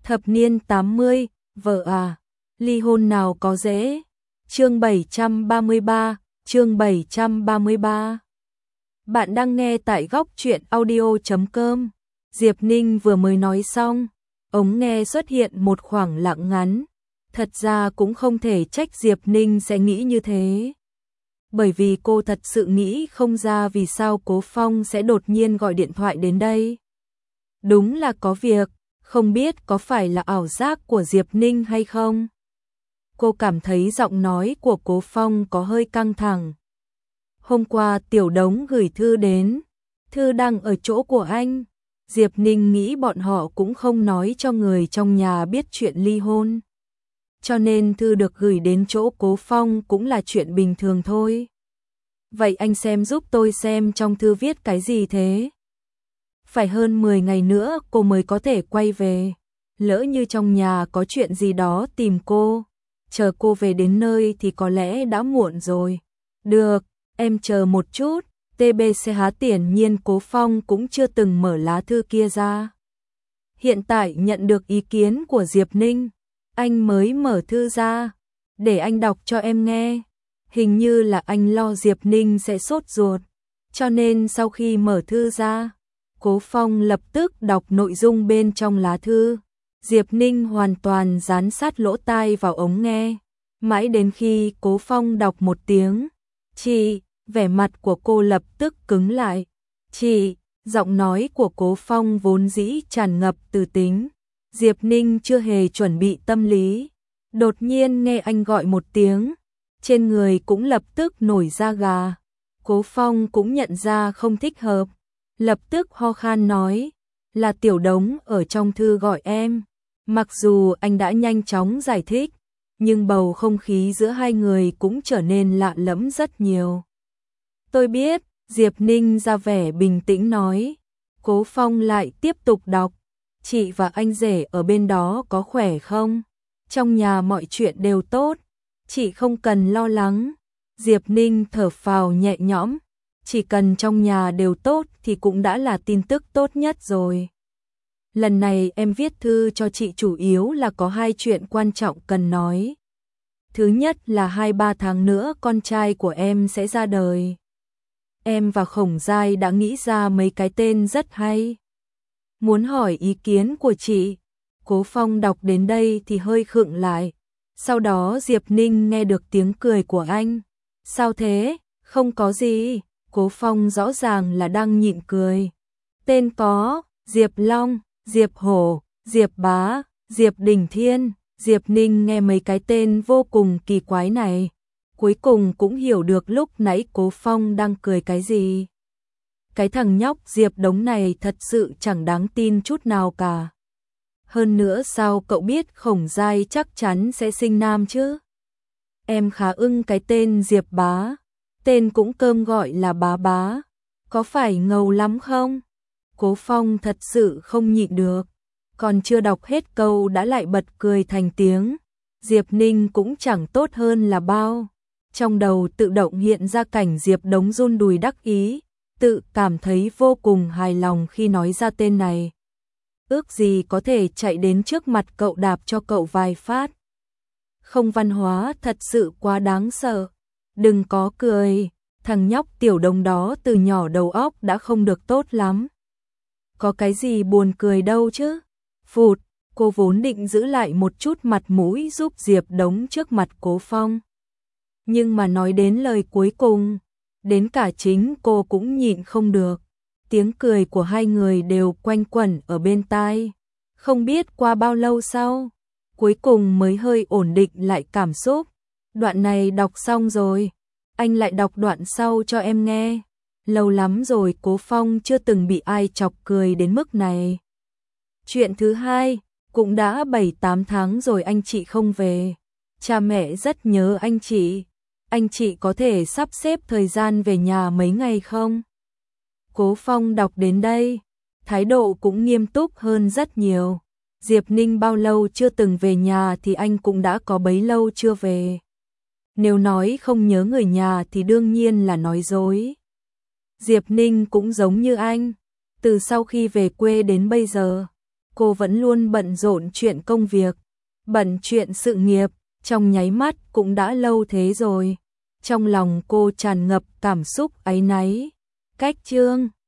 Thập niên 80, vợ à, ly hôn nào có dễ. Chương 733, chương 733. Bạn đang nghe tại góc truyện audio.com. Diệp Ninh vừa mới nói xong, ống nghe xuất hiện một khoảng lặng ngắn. Thật ra cũng không thể trách Diệp Ninh sẽ nghĩ như thế. Bởi vì cô thật sự nghĩ không ra vì sao Cố Phong sẽ đột nhiên gọi điện thoại đến đây. Đúng là có việc, không biết có phải là ảo giác của Diệp Ninh hay không. Cô cảm thấy giọng nói của Cố Phong có hơi căng thẳng. Hôm qua Tiểu Đống gửi thư đến, thư đang ở chỗ của anh. Diệp Ninh nghĩ bọn họ cũng không nói cho người trong nhà biết chuyện ly hôn. Cho nên thư được gửi đến chỗ Cố Phong cũng là chuyện bình thường thôi. Vậy anh xem giúp tôi xem trong thư viết cái gì thế? Phải hơn 10 ngày nữa cô mới có thể quay về. Lỡ như trong nhà có chuyện gì đó tìm cô, chờ cô về đến nơi thì có lẽ đã muộn rồi. Được, em chờ một chút. TBCH Hiển nhiên Cố Phong cũng chưa từng mở lá thư kia ra. Hiện tại nhận được ý kiến của Diệp Ninh, anh mới mở thư ra, để anh đọc cho em nghe. Hình như là anh lo Diệp Ninh sẽ sốt ruột, cho nên sau khi mở thư ra, Cố Phong lập tức đọc nội dung bên trong lá thư. Diệp Ninh hoàn toàn dán sát lỗ tai vào ống nghe, mãi đến khi Cố Phong đọc một tiếng, "Chị", vẻ mặt của cô lập tức cứng lại. "Chị", giọng nói của Cố Phong vốn dĩ tràn ngập từ tính. Diệp Ninh chưa hề chuẩn bị tâm lý, đột nhiên nghe anh gọi một tiếng, trên người cũng lập tức nổi da gà. Cố Phong cũng nhận ra không thích hợp, lập tức ho khan nói, "Là Tiểu Đống ở trong thư gọi em." Mặc dù anh đã nhanh chóng giải thích, nhưng bầu không khí giữa hai người cũng trở nên lạ lẫm rất nhiều. "Tôi biết", Diệp Ninh ra vẻ bình tĩnh nói. Cố Phong lại tiếp tục đọc, "Chị và anh rể ở bên đó có khỏe không? Trong nhà mọi chuyện đều tốt, chị không cần lo lắng." Diệp Ninh thở phào nhẹ nhõm, chỉ cần trong nhà đều tốt thì cũng đã là tin tức tốt nhất rồi. "Lần này em viết thư cho chị chủ yếu là có hai chuyện quan trọng cần nói. Thứ nhất là 2-3 tháng nữa con trai của em sẽ ra đời. Em và Khổng Giai đã nghĩ ra mấy cái tên rất hay. Muốn hỏi ý kiến của chị." Cố Phong đọc đến đây thì hơi khựng lại. Sau đó Diệp Ninh nghe được tiếng cười của anh. "Sao thế?" "Không có gì." Cố Phong rõ ràng là đang nhịn cười. "Tên có Diệp Long, Diệp Hổ, Diệp Bá, Diệp Đình Thiên." Diệp Ninh nghe mấy cái tên vô cùng kỳ quái này, cuối cùng cũng hiểu được lúc nãy Cố Phong đang cười cái gì. Cái thằng nhóc Diệp Đống này thật sự chẳng đáng tin chút nào cả. Hơn nữa sao cậu biết Khổng Giai chắc chắn sẽ sinh nam chứ? Em khá ưng cái tên Diệp Bá, tên cũng cơm gọi là Bá Bá, có phải ngầu lắm không? Cố Phong thật sự không nhịn được, còn chưa đọc hết câu đã lại bật cười thành tiếng. Diệp Ninh cũng chẳng tốt hơn là bao. Trong đầu tự động hiện ra cảnh Diệp Đống run đùi đắc ý, tự cảm thấy vô cùng hài lòng khi nói ra tên này. Ước gì có thể chạy đến trước mặt cậu đạp cho cậu vài phát. Không văn hóa thật sự quá đáng sợ. Đừng có cười, thằng nhóc Tiểu Đống đó từ nhỏ đầu óc đã không được tốt lắm. Có cái gì buồn cười đâu chứ. Phụt, cô vốn định giữ lại một chút mặt mũi giúp Diệp Đống trước mặt Cố Phong. Nhưng mà nói đến lời cuối cùng, đến cả chính cô cũng nhịn không được. Tiếng cười của hai người đều quanh quẩn ở bên tai. Không biết qua bao lâu sau, cuối cùng mới hơi ổn định lại cảm xúc. "Đoạn này đọc xong rồi, anh lại đọc đoạn sau cho em nghe." Lâu lắm rồi Cố Phong chưa từng bị ai chọc cười đến mức này. Chuyện thứ hai, cũng đã 7-8 tháng rồi anh chị không về. Cha mẹ rất nhớ anh chị. Anh chị có thể sắp xếp thời gian về nhà mấy ngày không? Cố Phong đọc đến đây, thái độ cũng nghiêm túc hơn rất nhiều. Diệp Ninh bao lâu chưa từng về nhà thì anh cũng đã có bấy lâu chưa về. Nếu nói không nhớ người nhà thì đương nhiên là nói dối. Diệp Ninh cũng giống như anh, từ sau khi về quê đến bây giờ, cô vẫn luôn bận rộn chuyện công việc, bận chuyện sự nghiệp, trong nháy mắt cũng đã lâu thế rồi. Trong lòng cô tràn ngập cảm xúc áy náy. Cách chương